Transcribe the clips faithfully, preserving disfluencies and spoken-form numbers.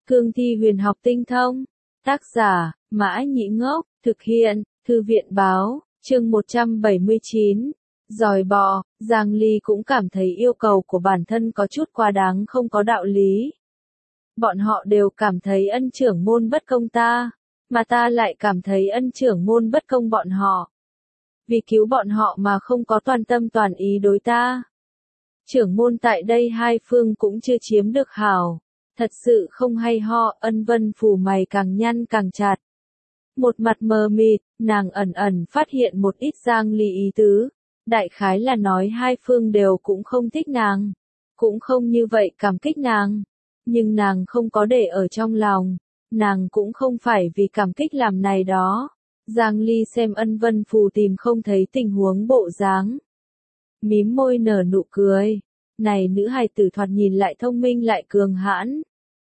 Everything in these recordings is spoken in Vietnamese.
Cương thi huyền học tinh thông. Tác giả, Mã Nhĩ Ngốc, thực hiện, Thư viện Báo, chương một trăm bảy mươi chín. Giòi bò, Giang Ly cũng cảm thấy yêu cầu của bản thân có chút quá đáng không có đạo lý. Bọn họ đều cảm thấy ân trưởng môn bất công ta, mà ta lại cảm thấy ân trưởng môn bất công bọn họ. Vì cứu bọn họ mà không có toàn tâm toàn ý đối ta. Trưởng môn tại đây hai phương cũng chưa chiếm được hảo. Thật sự không hay ho, Ân Vân Phù mày càng nhăn càng chặt. Một mặt mờ mịt, nàng ẩn ẩn phát hiện một ít Giang Ly ý tứ. Đại khái là nói hai phương đều cũng không thích nàng. Cũng không như vậy cảm kích nàng. Nhưng nàng không có để ở trong lòng. Nàng cũng không phải vì cảm kích làm này đó. Giang Ly xem Ân Vân Phù tìm không thấy tình huống bộ dáng. Mím môi nở nụ cười. Này nữ hài tử thoạt nhìn lại thông minh lại cường hãn.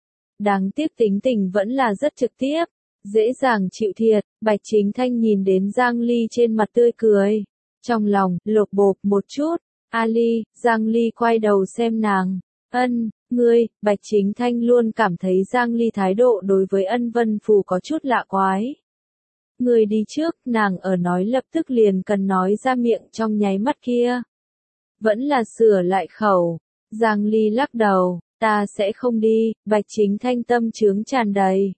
Đáng tiếc tính tình vẫn là rất trực tiếp, dễ dàng chịu thiệt. Bạch Chính Thanh nhìn đến Giang Ly trên mặt tươi cười. Trong lòng, lột bột một chút. Ali, Giang Ly quay đầu xem nàng. Ân, ngươi, Bạch Chính Thanh luôn cảm thấy Giang Ly thái độ đối với Ân Vân Phù có chút lạ quái. Ngươi đi trước, nàng ở nói lập tức liền cần nói ra miệng trong nháy mắt kia. Vẫn là sửa lại khẩu. Giang Ly lắc đầu, ta sẽ không đi. Bạch Chính Thanh tâm chướng tràn đầy.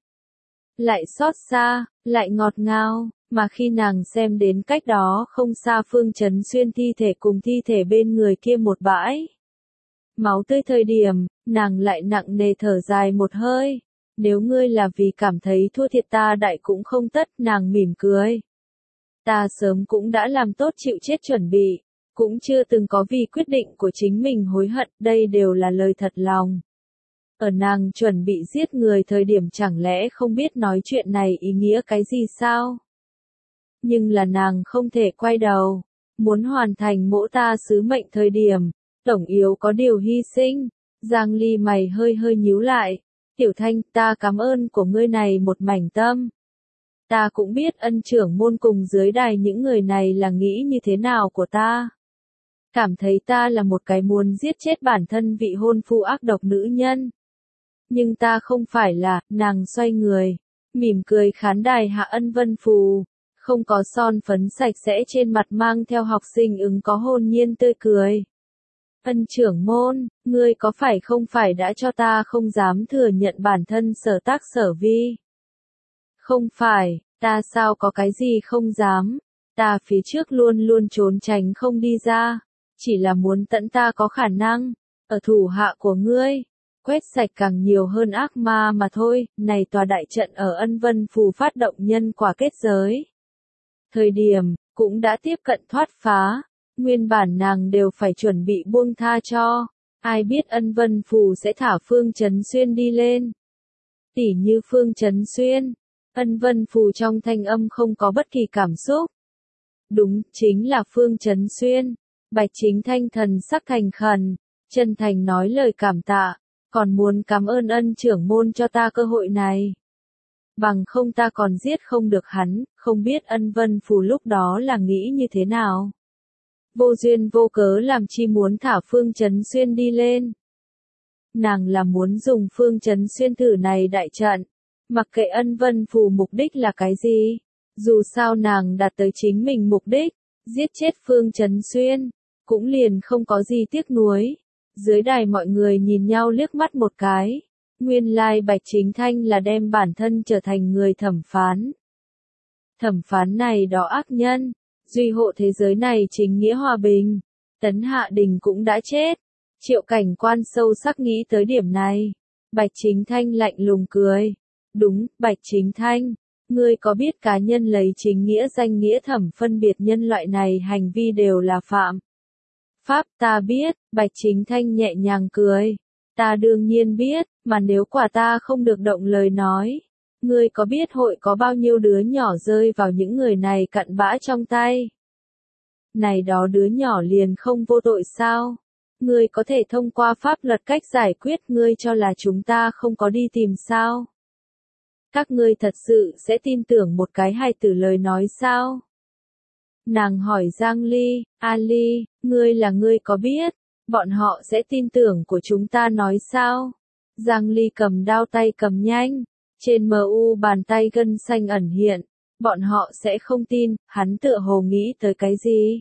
Lại xót xa, lại ngọt ngào, mà khi nàng xem đến cách đó không xa Phương Chấn Xuyên thi thể cùng thi thể bên người kia một bãi. Máu tươi thời điểm, nàng lại nặng nề thở dài một hơi. Nếu ngươi là vì cảm thấy thua thiệt ta đại cũng không tất, nàng mỉm cười. Ta sớm cũng đã làm tốt chịu chết chuẩn bị. Cũng chưa từng có vì quyết định của chính mình hối hận, đây đều là lời thật lòng. Ở nàng chuẩn bị giết người thời điểm chẳng lẽ không biết nói chuyện này ý nghĩa cái gì sao? Nhưng là nàng không thể quay đầu. Muốn hoàn thành mỗ ta sứ mệnh thời điểm, tổng yếu có điều hy sinh. Giang Ly mày hơi hơi nhíu lại. Tiểu Thanh, ta cảm ơn của ngươi này một mảnh tâm. Ta cũng biết ân trưởng môn cùng dưới đài những người này là nghĩ như thế nào của ta. Cảm thấy ta là một cái muốn giết chết bản thân vị hôn phu ác độc nữ nhân. Nhưng ta không phải là, nàng xoay người, mỉm cười khán đài hạ Ân Vân Phù, không có son phấn sạch sẽ trên mặt mang theo học sinh ứng có hồn nhiên tươi cười. Ân trưởng môn, ngươi có phải không phải đã cho ta không dám thừa nhận bản thân sở tác sở vi? Không phải, ta sao có cái gì không dám, ta phía trước luôn luôn trốn tránh không đi ra. Chỉ là muốn tận ta có khả năng, ở thủ hạ của ngươi, quét sạch càng nhiều hơn ác ma mà thôi. Này tòa đại trận ở Ân Vân Phù phát động nhân quả kết giới. Thời điểm, cũng đã tiếp cận thoát phá, nguyên bản nàng đều phải chuẩn bị buông tha cho. Ai biết Ân Vân Phù sẽ thả Phương Chấn Xuyên đi lên. Tỉ như Phương Chấn Xuyên, Ân Vân Phù trong thanh âm không có bất kỳ cảm xúc. Đúng, chính là Phương Chấn Xuyên. Bạch Chính Thanh thần sắc thành khẩn, chân thành nói lời cảm tạ, còn muốn cảm ơn ân trưởng môn cho ta cơ hội này. Bằng không ta còn giết không được hắn, không biết Ân Vân Phù lúc đó là nghĩ như thế nào. Vô duyên vô cớ làm chi muốn thả Phương Chấn Xuyên đi lên. Nàng là muốn dùng Phương Chấn Xuyên thử này đại trận, mặc kệ Ân Vân Phù mục đích là cái gì. Dù sao nàng đạt tới chính mình mục đích, giết chết Phương Chấn Xuyên. Cũng liền không có gì tiếc nuối. Dưới đài mọi người nhìn nhau liếc mắt một cái. Nguyên lai Bạch Chính Thanh là đem bản thân trở thành người thẩm phán. Thẩm phán này đó ác nhân. Duy hộ thế giới này chính nghĩa hòa bình. Tấn Hạ Đình cũng đã chết. Triệu Cảnh Quan sâu sắc nghĩ tới điểm này. Bạch Chính Thanh lạnh lùng cười. Đúng, Bạch Chính Thanh. Ngươi có biết cá nhân lấy chính nghĩa danh nghĩa thẩm phân biệt nhân loại này hành vi đều là phạm pháp? Ta biết, Bạch Chính Thanh nhẹ nhàng cười. Ta đương nhiên biết, mà nếu quả ta không được động lời nói. Ngươi có biết hội có bao nhiêu đứa nhỏ rơi vào những người này cặn bã trong tay? Này đó đứa nhỏ liền không vô tội sao? Ngươi có thể thông qua pháp luật cách giải quyết, ngươi cho là chúng ta không có đi tìm sao? Các ngươi thật sự sẽ tin tưởng một cái hài tử lời nói sao? Nàng hỏi Giang Ly, Ali, ngươi là ngươi có biết, bọn họ sẽ tin tưởng của chúng ta nói sao? Giang Ly cầm đao tay cầm nhanh, trên mờ u bàn tay gân xanh ẩn hiện, bọn họ sẽ không tin, hắn tựa hồ nghĩ tới cái gì.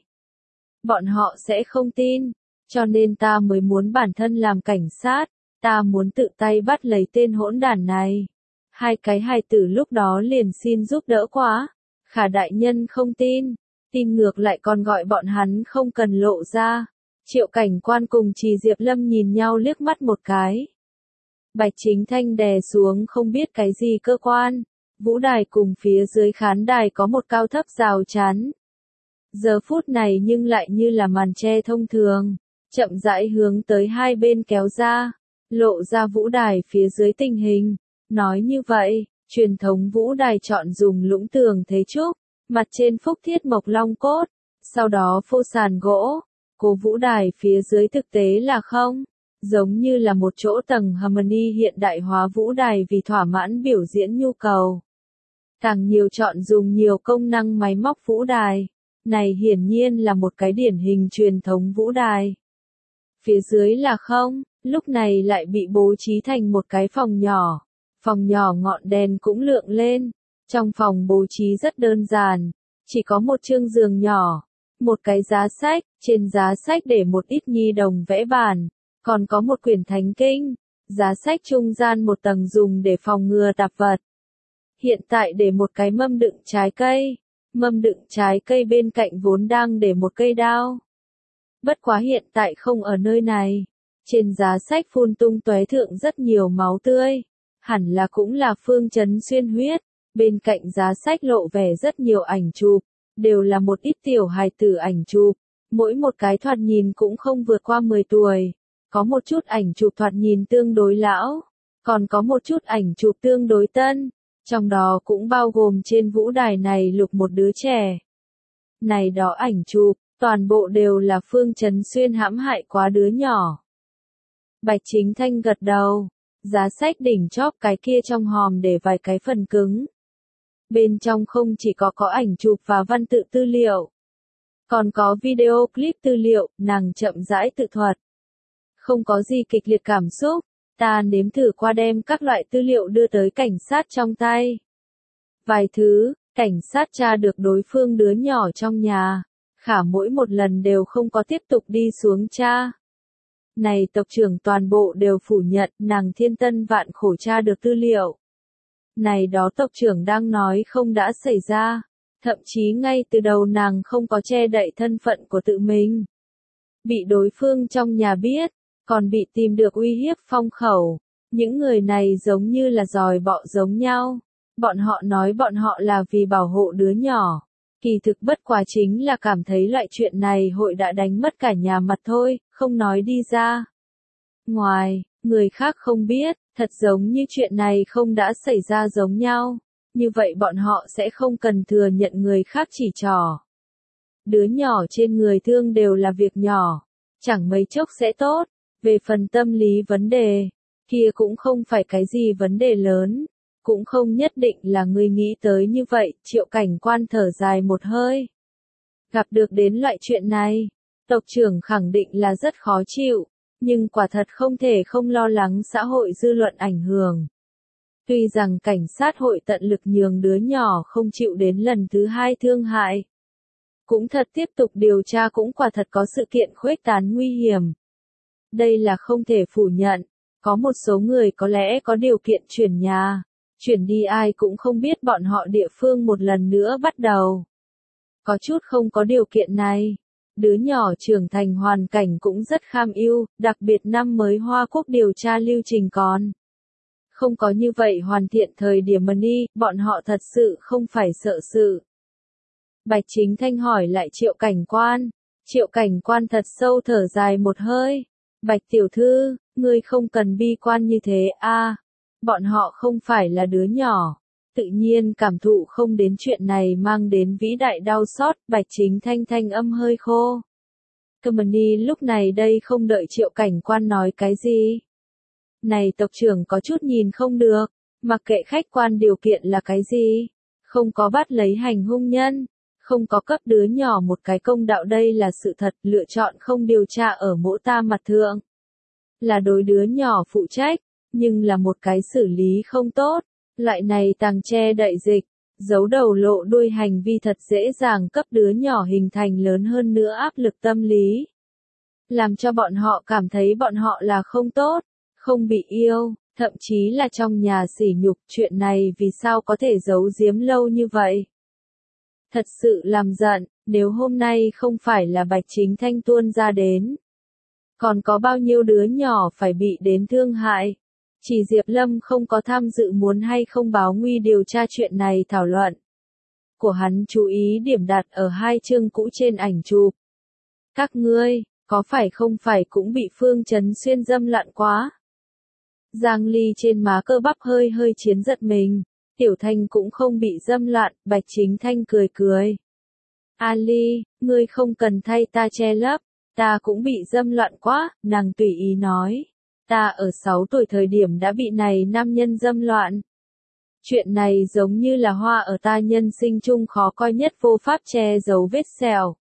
Bọn họ sẽ không tin, cho nên ta mới muốn bản thân làm cảnh sát, ta muốn tự tay bắt lấy tên hỗn đản này. Hai cái hài tử lúc đó liền xin giúp đỡ quá, Khả đại nhân không tin, tin ngược lại còn gọi bọn hắn không cần lộ ra. Triệu Cảnh Quan cùng Trì Diệp Lâm nhìn nhau liếc mắt một cái. Bạch Chính Thanh đè xuống không biết cái gì cơ quan, vũ đài cùng phía dưới khán đài có một cao thấp rào chắn. Giờ phút này nhưng lại như là màn che thông thường, chậm rãi hướng tới hai bên kéo ra, lộ ra vũ đài phía dưới tình hình. Nói như vậy, truyền thống vũ đài chọn dùng lũng tường thế trúc, mặt trên phúc thiết mộc long cốt, sau đó phô sàn gỗ. Cố vũ đài phía dưới thực tế là không, giống như là một chỗ tầng harmony hiện đại hóa vũ đài vì thỏa mãn biểu diễn nhu cầu. Càng nhiều chọn dùng nhiều công năng máy móc vũ đài, này hiển nhiên là một cái điển hình truyền thống vũ đài. Phía dưới là không, lúc này lại bị bố trí thành một cái phòng nhỏ, phòng nhỏ ngọn đèn cũng lượng lên, trong phòng bố trí rất đơn giản, chỉ có một chương giường nhỏ. Một cái giá sách, trên giá sách để một ít nhi đồng vẽ bản, còn có một quyển thánh kinh, giá sách trung gian một tầng dùng để phòng ngừa tạp vật. Hiện tại để một cái mâm đựng trái cây, mâm đựng trái cây bên cạnh vốn đang để một cây đao. Bất quá hiện tại không ở nơi này, trên giá sách phun tung tóe thượng rất nhiều máu tươi, hẳn là cũng là Phương Chấn Xuyên huyết, bên cạnh giá sách lộ vẻ rất nhiều ảnh chụp. Đều là một ít tiểu hài tử ảnh chụp, mỗi một cái thoạt nhìn cũng không vượt qua mười tuổi, có một chút ảnh chụp thoạt nhìn tương đối lão, còn có một chút ảnh chụp tương đối tân, trong đó cũng bao gồm trên vũ đài này lục một đứa trẻ. Này đó ảnh chụp, toàn bộ đều là Phương Chấn Xuyên hãm hại quá đứa nhỏ. Bạch Chính Thanh gật đầu, giá sách đỉnh chóp cái kia trong hòm để vài cái phần cứng. Bên trong không chỉ có có ảnh chụp và văn tự tư liệu, còn có video clip tư liệu, nàng chậm rãi tự thuật. Không có gì kịch liệt cảm xúc, ta nếm thử qua đem các loại tư liệu đưa tới cảnh sát trong tay. Vài thứ, cảnh sát tra được đối phương đứa nhỏ trong nhà, Khả mỗi một lần đều không có tiếp tục đi xuống tra. Này tộc trưởng toàn bộ đều phủ nhận nàng thiên tân vạn khổ tra được tư liệu. Này đó tộc trưởng đang nói không đã xảy ra, thậm chí ngay từ đầu nàng không có che đậy thân phận của tự mình. Bị đối phương trong nhà biết, còn bị tìm được uy hiếp phong khẩu, những người này giống như là giòi bọ giống nhau. Bọn họ nói bọn họ là vì bảo hộ đứa nhỏ, kỳ thực bất quá chính là cảm thấy loại chuyện này hội đã đánh mất cả nhà mặt thôi, không nói đi ra. Ngoài, người khác không biết, thật giống như chuyện này không đã xảy ra giống nhau, như vậy bọn họ sẽ không cần thừa nhận người khác chỉ trỏ. Đứa nhỏ trên người thương đều là việc nhỏ, chẳng mấy chốc sẽ tốt, về phần tâm lý vấn đề, kia cũng không phải cái gì vấn đề lớn, cũng không nhất định là người nghĩ tới như vậy, Triệu Cảnh Quan thở dài một hơi. Gặp được đến loại chuyện này, tộc trưởng khẳng định là rất khó chịu. Nhưng quả thật không thể không lo lắng xã hội dư luận ảnh hưởng. Tuy rằng cảnh sát hội tận lực nhường đứa nhỏ không chịu đến lần thứ hai thương hại. Cũng thật tiếp tục điều tra cũng quả thật có sự kiện khuếch tán nguy hiểm. Đây là không thể phủ nhận, có một số người có lẽ có điều kiện chuyển nhà, chuyển đi ai cũng không biết bọn họ địa phương một lần nữa bắt đầu. Có chút không có điều kiện này. Đứa nhỏ trưởng thành hoàn cảnh cũng rất kham ưu, đặc biệt năm mới Hoa Quốc điều tra lưu trình còn không có như vậy hoàn thiện thời điểm money, bọn họ thật sự không phải sợ sự. Bạch Chính Thanh hỏi lại Triệu Cảnh Quan, Triệu Cảnh Quan thật sâu thở dài một hơi. Bạch tiểu thư, ngươi không cần bi quan như thế a, à, bọn họ không phải là đứa nhỏ. Tự nhiên cảm thụ không đến chuyện này mang đến vĩ đại đau xót, Bạch Chính Thanh thanh âm hơi khô. Company lúc này đây không đợi Triệu Cảnh Quan nói cái gì. Này tộc trưởng có chút nhìn không được, mặc kệ khách quan điều kiện là cái gì, không có bắt lấy hành hung nhân, không có cấp đứa nhỏ một cái công đạo đây là sự thật, lựa chọn không điều tra ở mỗ ta mặt thượng. Là đối đứa nhỏ phụ trách, nhưng là một cái xử lý không tốt. Loại này tàng che đậy dịch, giấu đầu lộ đuôi hành vi thật dễ dàng cấp đứa nhỏ hình thành lớn hơn nữa áp lực tâm lý. Làm cho bọn họ cảm thấy bọn họ là không tốt, không bị yêu, thậm chí là trong nhà sỉ nhục. Chuyện này vì sao có thể giấu giếm lâu như vậy? Thật sự làm giận, nếu hôm nay không phải là Bạch Chính Thanh tuôn ra đến. Còn có bao nhiêu đứa nhỏ phải bị đến thương hại? Chỉ Diệp Lâm không có tham dự muốn hay không báo nguy điều tra chuyện này thảo luận. Của hắn chú ý điểm đặt ở hai chương cũ trên ảnh chụp. Các ngươi, có phải không phải cũng bị Phương Chấn Xuyên dâm lặn quá? Giang Ly trên má cơ bắp hơi hơi chiến giật mình. Tiểu Thanh cũng không bị dâm loạn, Bạch Chính Thanh cười cười. Ali, ngươi không cần thay ta che lấp, ta cũng bị dâm loạn quá, nàng tùy ý nói. Ta ở sáu tuổi thời điểm đã bị này nam nhân dâm loạn. Chuyện này giống như là hoa ở ta nhân sinh chung khó coi nhất vô pháp che giấu vết sẹo.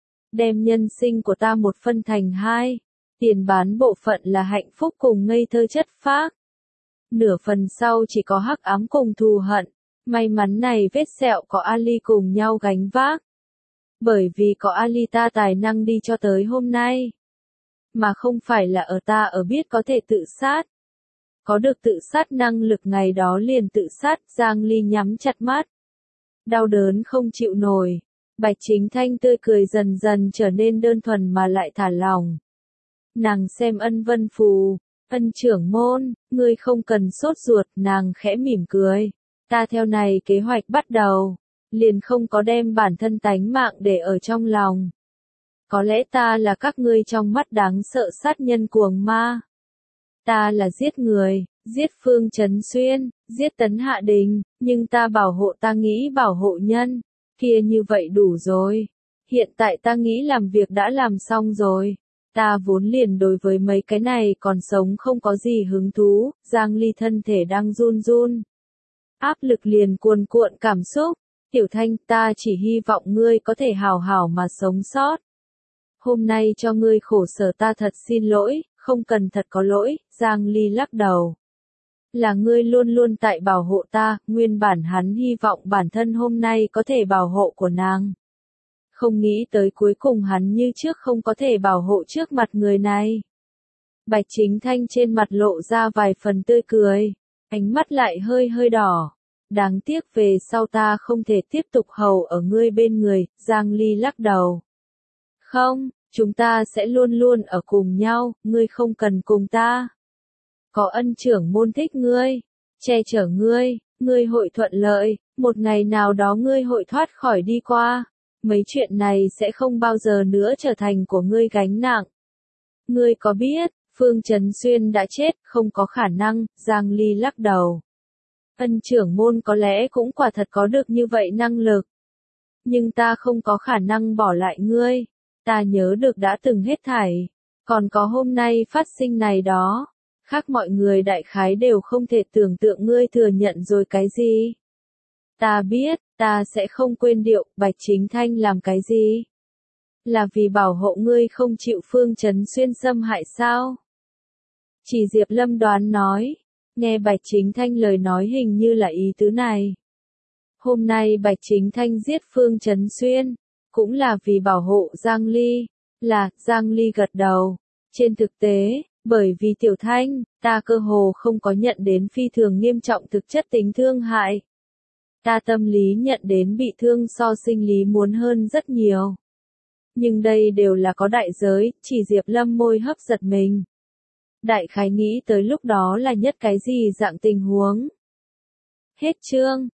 Đem nhân sinh của ta một phân thành hai, tiền bán bộ phận là hạnh phúc cùng ngây thơ chất phác. Nửa phần sau chỉ có hắc ám cùng thù hận, may mắn này vết sẹo có Ali cùng nhau gánh vác. Bởi vì có Ali ta tài năng đi cho tới hôm nay. Mà không phải là ở ta ở biết có thể tự sát. Có được tự sát năng lực ngày đó liền tự sát, Giang Ly nhắm chặt mắt. Đau đớn không chịu nổi, Bạch Chính Thanh tươi cười dần dần trở nên đơn thuần mà lại thả lỏng. Nàng xem Ân Vân Phù. Ân trưởng môn, ngươi không cần sốt ruột, nàng khẽ mỉm cười. Ta theo này kế hoạch bắt đầu, liền không có đem bản thân tánh mạng để ở trong lòng. Có lẽ ta là các ngươi trong mắt đáng sợ sát nhân cuồng ma. Ta là giết người, giết Phương Chấn Xuyên, giết Tấn Hạ Đình, nhưng ta bảo hộ ta nghĩ bảo hộ nhân, kia như vậy đủ rồi. Hiện tại ta nghĩ làm việc đã làm xong rồi. Ta vốn liền đối với mấy cái này còn sống không có gì hứng thú, Giang Ly thân thể đang run run. Áp lực liền cuồn cuộn cảm xúc, Tiểu Thanh ta chỉ hy vọng ngươi có thể hào hảo mà sống sót. Hôm nay cho ngươi khổ sở ta thật xin lỗi, không cần thật có lỗi, Giang Ly lắc đầu. Là ngươi luôn luôn tại bảo hộ ta, nguyên bản hắn hy vọng bản thân hôm nay có thể bảo hộ của nàng. Không nghĩ tới cuối cùng hắn như trước không có thể bảo hộ trước mặt người này. Bạch Chính Thanh trên mặt lộ ra vài phần tươi cười, ánh mắt lại hơi hơi đỏ. Đáng tiếc về sau ta không thể tiếp tục hầu ở ngươi bên người, Giang Ly lắc đầu. Không, chúng ta sẽ luôn luôn ở cùng nhau, ngươi không cần cùng ta. Có Ân trưởng môn thích ngươi, che chở ngươi, ngươi hội thuận lợi, một ngày nào đó ngươi hội thoát khỏi đi qua. Mấy chuyện này sẽ không bao giờ nữa trở thành của ngươi gánh nặng. Ngươi có biết, Phương Chấn Xuyên đã chết, không có khả năng, Giang Ly lắc đầu. Ân trưởng môn có lẽ cũng quả thật có được như vậy năng lực. Nhưng ta không có khả năng bỏ lại ngươi. Ta nhớ được đã từng hết thảy. Còn có hôm nay phát sinh này đó. Khác mọi người đại khái đều không thể tưởng tượng ngươi thừa nhận rồi cái gì. Ta biết, ta sẽ không quên điệu, Bạch Chính Thanh làm cái gì? Là vì bảo hộ ngươi không chịu Phương Chấn Xuyên xâm hại sao? Chỉ Diệp Lâm đoán nói, nghe Bạch Chính Thanh lời nói hình như là ý tứ này. Hôm nay Bạch Chính Thanh giết Phương Chấn Xuyên, cũng là vì bảo hộ Giang Ly, là, Giang Ly gật đầu. Trên thực tế, bởi vì Tiểu Thanh, ta cơ hồ không có nhận đến phi thường nghiêm trọng thực chất tính thương hại. Ta tâm lý nhận đến bị thương so sinh lý muốn hơn rất nhiều. Nhưng đây đều là có đại giới, chỉ Diệp Lâm môi hấp giật mình. Đại khái nghĩ tới lúc đó là nhất cái gì dạng tình huống. Hết chương.